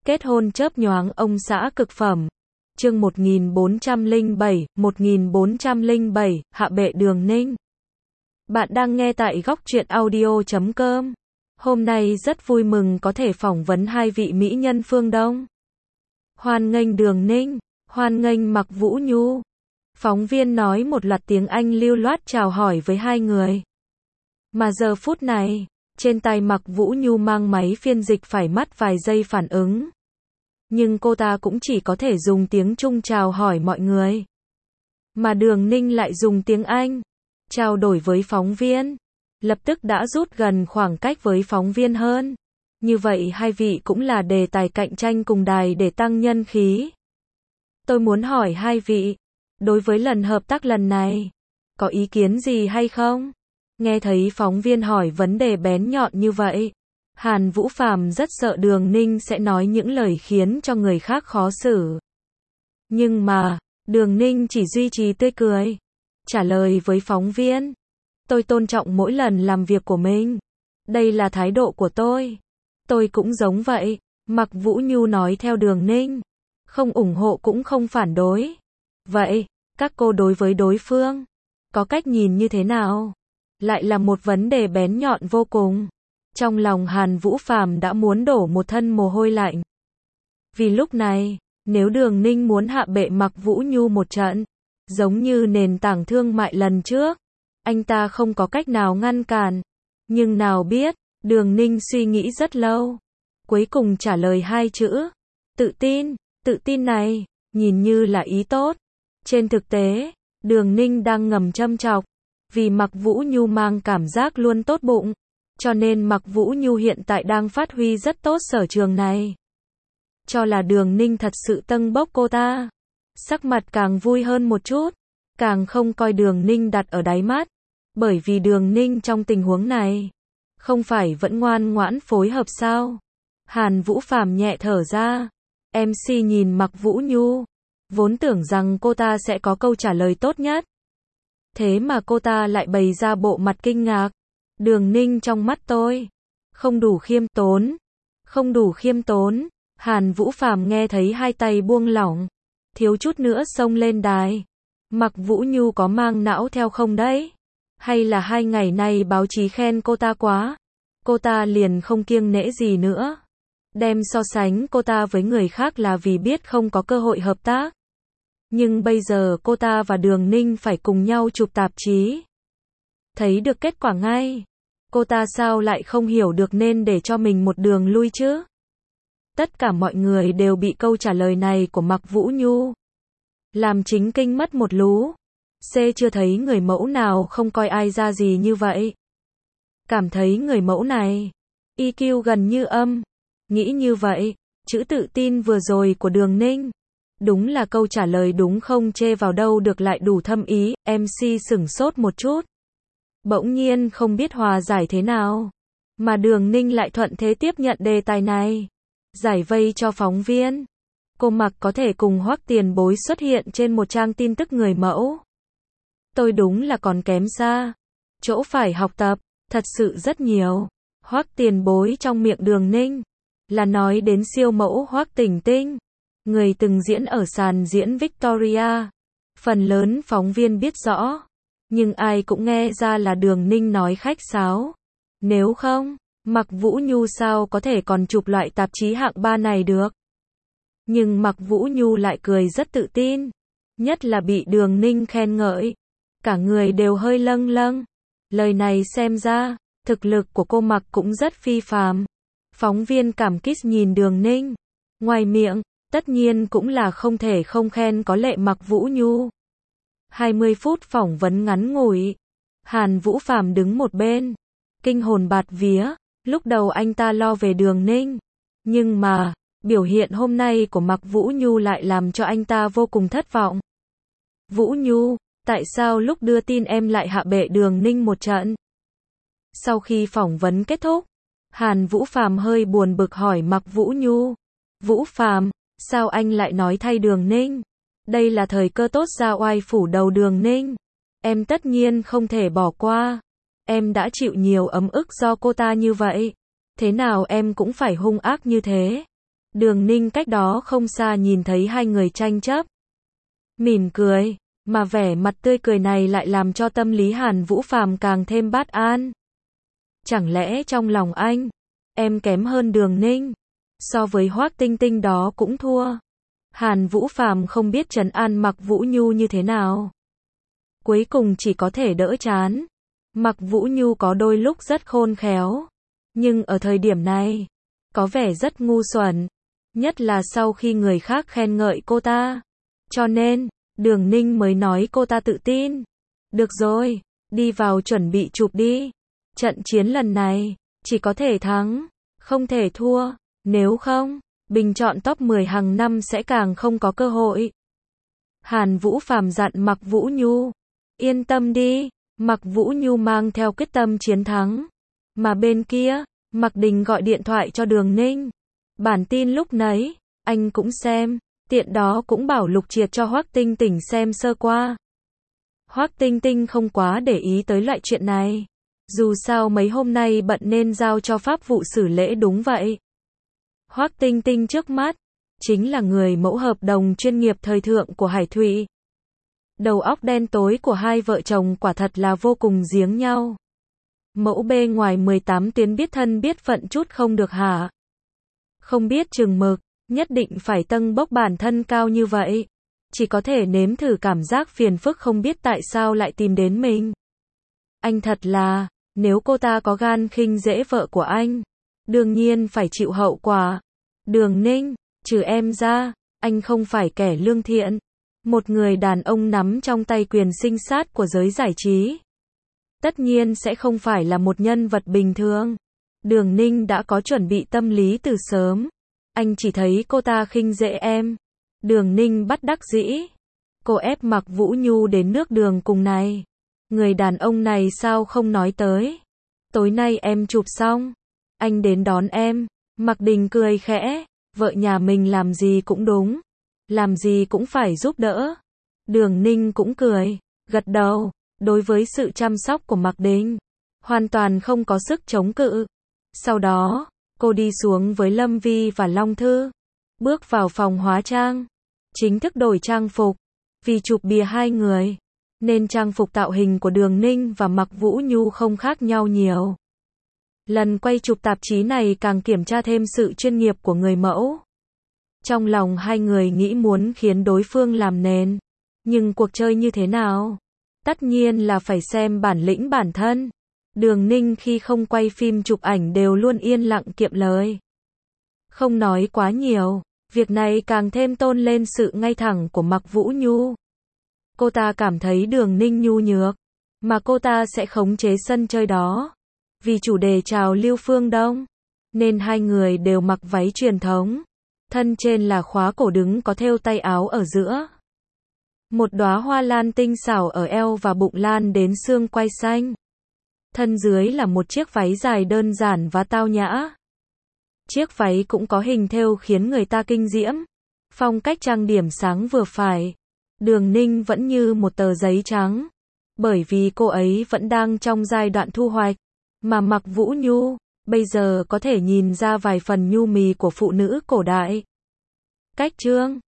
Kết hôn chớp nhoáng ông xã cực phẩm. Chương 1407, Hạ bệ Đường Ninh. Bạn đang nghe tại góc truyện audio.com. Hôm nay rất vui mừng có thể phỏng vấn hai vị mỹ nhân phương Đông. Hoan nghênh Đường Ninh, hoan nghênh Mạc Vũ Nhu. Phóng viên nói một loạt tiếng Anh lưu loát chào hỏi với hai người. Mà giờ phút này, trên tay Mạc Vũ Nhu mang máy phiên dịch phải mất vài giây phản ứng. Nhưng cô ta cũng chỉ có thể dùng tiếng Trung chào hỏi mọi người. Mà Đường Ninh lại dùng tiếng Anh, trao đổi với phóng viên. Lập tức đã rút gần khoảng cách với phóng viên hơn. Như vậy hai vị cũng là đề tài cạnh tranh cùng đài để tăng nhân khí. Tôi muốn hỏi hai vị, đối với lần hợp tác lần này, có ý kiến gì hay không? Nghe thấy phóng viên hỏi vấn đề bén nhọn như vậy, Hàn Vũ Phàm rất sợ Đường Ninh sẽ nói những lời khiến cho người khác khó xử. Nhưng mà, Đường Ninh chỉ duy trì tươi cười, trả lời với phóng viên. Tôi tôn trọng mỗi lần làm việc của mình. Đây là thái độ của tôi. Tôi cũng giống vậy. Mạc Vũ Nhu nói theo Đường Ninh. Không ủng hộ cũng không phản đối. Vậy, các cô đối với đối phương, có cách nhìn như thế nào? Lại là một vấn đề bén nhọn vô cùng. Trong lòng Hàn Vũ Phàm đã muốn đổ một thân mồ hôi lạnh. Vì lúc này, nếu Đường Ninh muốn hạ bệ Mạc Vũ Nhu một trận, giống như nền tảng thương mại lần trước, anh ta không có cách nào ngăn cản. Nhưng nào biết, Đường Ninh suy nghĩ rất lâu. Cuối cùng trả lời hai chữ. Tự tin này, nhìn như là ý tốt. Trên thực tế, Đường Ninh đang ngầm châm chọc. Vì Mạc Vũ Nhu mang cảm giác luôn tốt bụng. Cho nên Mạc Vũ Nhu hiện tại đang phát huy rất tốt sở trường này. Cho là Đường Ninh thật sự tâng bốc cô ta. Sắc mặt càng vui hơn một chút. Càng không coi Đường Ninh đặt ở đáy mắt. Bởi vì Đường Ninh trong tình huống này, không phải vẫn ngoan ngoãn phối hợp sao? Hàn Vũ Phàm nhẹ thở ra. MC nhìn Mạc Vũ Nhu, vốn tưởng rằng cô ta sẽ có câu trả lời tốt nhất. Thế mà cô ta lại bày ra bộ mặt kinh ngạc. Đường Ninh trong mắt tôi, không đủ khiêm tốn. Hàn Vũ Phàm nghe thấy hai tay buông lỏng, thiếu chút nữa xông lên đài. Mạc Vũ Nhu có mang não theo không đấy? Hay là hai ngày nay báo chí khen cô ta quá, cô ta liền không kiêng nể gì nữa? Đem so sánh cô ta với người khác là vì biết không có cơ hội hợp tác. Nhưng bây giờ cô ta và Đường Ninh phải cùng nhau chụp tạp chí. Thấy được kết quả ngay. Cô ta sao lại không hiểu được nên để cho mình một đường lui chứ? Tất cả mọi người đều bị câu trả lời này của Mạc Vũ Nhu làm chính kinh mất một lú. Chưa thấy người mẫu nào không coi ai ra gì như vậy. Cảm thấy người mẫu này EQ gần như âm. Nghĩ như vậy, chữ tự tin vừa rồi của Đường Ninh, đúng là câu trả lời đúng không chê vào đâu được lại đủ thâm ý. MC sửng sốt một chút. Bỗng nhiên không biết hòa giải thế nào. Mà Đường Ninh lại thuận thế tiếp nhận đề tài này. Giải vây cho phóng viên. Cô Mạc có thể cùng Hoắc Tiền Bối xuất hiện trên một trang tin tức người mẫu. Tôi đúng là còn kém xa. Chỗ phải học tập, thật sự rất nhiều. Hoắc Tiền Bối trong miệng Đường Ninh, là nói đến siêu mẫu Hoắc Tỉnh Tinh. Người từng diễn ở sàn diễn Victoria. Phần lớn phóng viên biết rõ. Nhưng ai cũng nghe ra là Đường Ninh nói khách sáo. Nếu không, Mạc Vũ Nhu sao có thể còn chụp loại tạp chí hạng 3 này được? Nhưng Mạc Vũ Nhu lại cười rất tự tin. Nhất là bị Đường Ninh khen ngợi. Cả người đều hơi lâng lâng. Lời này xem ra, thực lực của cô Mạc cũng rất phi phàm. Phóng viên cảm kích nhìn Đường Ninh. Ngoài miệng, tất nhiên cũng là không thể không khen có lệ Mạc Vũ Nhu. 20 phút phỏng vấn ngắn ngủi. Hàn Vũ Phàm đứng một bên. Kinh hồn bạt vía. Lúc đầu anh ta lo về Đường Ninh. Nhưng mà, biểu hiện hôm nay của Mạc Vũ Nhu lại làm cho anh ta vô cùng thất vọng. Vũ Nhu, tại sao lúc đưa tin em lại hạ bệ Đường Ninh một trận? Sau khi phỏng vấn kết thúc, Hàn Vũ Phàm hơi buồn bực hỏi Mạc Vũ Nhu. Vũ Phàm, sao anh lại nói thay Đường Ninh? Đây là thời cơ tốt ra oai phủ đầu Đường Ninh. Em tất nhiên không thể bỏ qua. Em đã chịu nhiều ấm ức do cô ta như vậy. Thế nào em cũng phải hung ác như thế. Đường Ninh cách đó không xa nhìn thấy hai người tranh chấp. Mỉm cười, mà vẻ mặt tươi cười này lại làm cho tâm lý Hàn Vũ Phàm càng thêm bất an. Chẳng lẽ trong lòng anh, em kém hơn Đường Ninh? So với Hoác Tinh Tinh đó cũng thua. Hàn Vũ Phàm không biết trấn an Mạc Vũ Nhu như thế nào. Cuối cùng chỉ có thể đỡ chán. Mạc Vũ Nhu có đôi lúc rất khôn khéo, nhưng ở thời điểm này, có vẻ rất ngu xuẩn. Nhất là sau khi người khác khen ngợi cô ta. Cho nên, Đường Ninh mới nói cô ta tự tin. Được rồi, đi vào chuẩn bị chụp đi. Trận chiến lần này, chỉ có thể thắng, không thể thua. Nếu không, bình chọn top 10 hàng năm sẽ càng không có cơ hội. Hàn Vũ Phàm dặn Mạc Vũ Nhu. Yên tâm đi, Mạc Vũ Nhu mang theo quyết tâm chiến thắng. Mà bên kia, Mạc Đình gọi điện thoại cho Đường Ninh. Bản tin lúc nấy, anh cũng xem, tiện đó cũng bảo Lục Triệt cho Hoác Tinh Tinh xem sơ qua. Hoác Tinh Tinh không quá để ý tới loại chuyện này. Dù sao mấy hôm nay bận nên giao cho pháp vụ xử lễ đúng vậy. Hoác Tinh Tinh trước mắt, chính là người mẫu hợp đồng chuyên nghiệp thời thượng của Hải Thụy. Đầu óc đen tối của hai vợ chồng quả thật là vô cùng giếng nhau. Mẫu bề ngoài 18 tuyến biết thân biết phận chút không được hả? Không biết chừng mực, nhất định phải tâng bốc bản thân cao như vậy. Chỉ có thể nếm thử cảm giác phiền phức không biết tại sao lại tìm đến mình. Anh thật là, nếu cô ta có gan khinh dễ vợ của anh, đương nhiên phải chịu hậu quả. Đường Ninh, trừ em ra, anh không phải kẻ lương thiện. Một người đàn ông nắm trong tay quyền sinh sát của giới giải trí. Tất nhiên sẽ không phải là một nhân vật bình thường. Đường Ninh đã có chuẩn bị tâm lý từ sớm. Anh chỉ thấy cô ta khinh dễ em. Đường Ninh bất đắc dĩ. Cô ép Mạc Vũ Nhu đến nước đường cùng này. Người đàn ông này sao không nói tới. Tối nay em chụp xong, anh đến đón em. Mạc Đình cười khẽ. Vợ nhà mình làm gì cũng đúng. Làm gì cũng phải giúp đỡ. Đường Ninh cũng cười, gật đầu. Đối với sự chăm sóc của Mạc Đình, hoàn toàn không có sức chống cự. Sau đó, cô đi xuống với Lâm Vi và Long Thư. Bước vào phòng hóa trang. Chính thức đổi trang phục. Vì chụp bìa hai người, nên trang phục tạo hình của Đường Ninh và Mạc Vũ Nhu không khác nhau nhiều. Lần quay chụp tạp chí này càng kiểm tra thêm sự chuyên nghiệp của người mẫu. Trong lòng hai người nghĩ muốn khiến đối phương làm nền. Nhưng cuộc chơi như thế nào? Tất nhiên là phải xem bản lĩnh bản thân. Đường Ninh khi không quay phim chụp ảnh đều luôn yên lặng kiệm lời. Không nói quá nhiều, việc này càng thêm tôn lên sự ngay thẳng của Mạc Vũ Nhu. Cô ta cảm thấy Đường Ninh nhu nhược, mà cô ta sẽ khống chế sân chơi đó. Vì chủ đề chào lưu phương Đông, nên hai người đều mặc váy truyền thống. Thân trên là khóa cổ đứng có thêu tay áo ở giữa. Một đóa hoa lan tinh xảo ở eo và bụng lan đến xương quai xanh. Thân dưới là một chiếc váy dài đơn giản và tao nhã. Chiếc váy cũng có hình thêu khiến người ta kinh diễm. Phong cách trang điểm sáng vừa phải. Đường Ninh vẫn như một tờ giấy trắng. Bởi vì cô ấy vẫn đang trong giai đoạn thu hoạch. Mà Mạc Vũ Nhu, bây giờ có thể nhìn ra vài phần nhu mì của phụ nữ cổ đại. Cách chương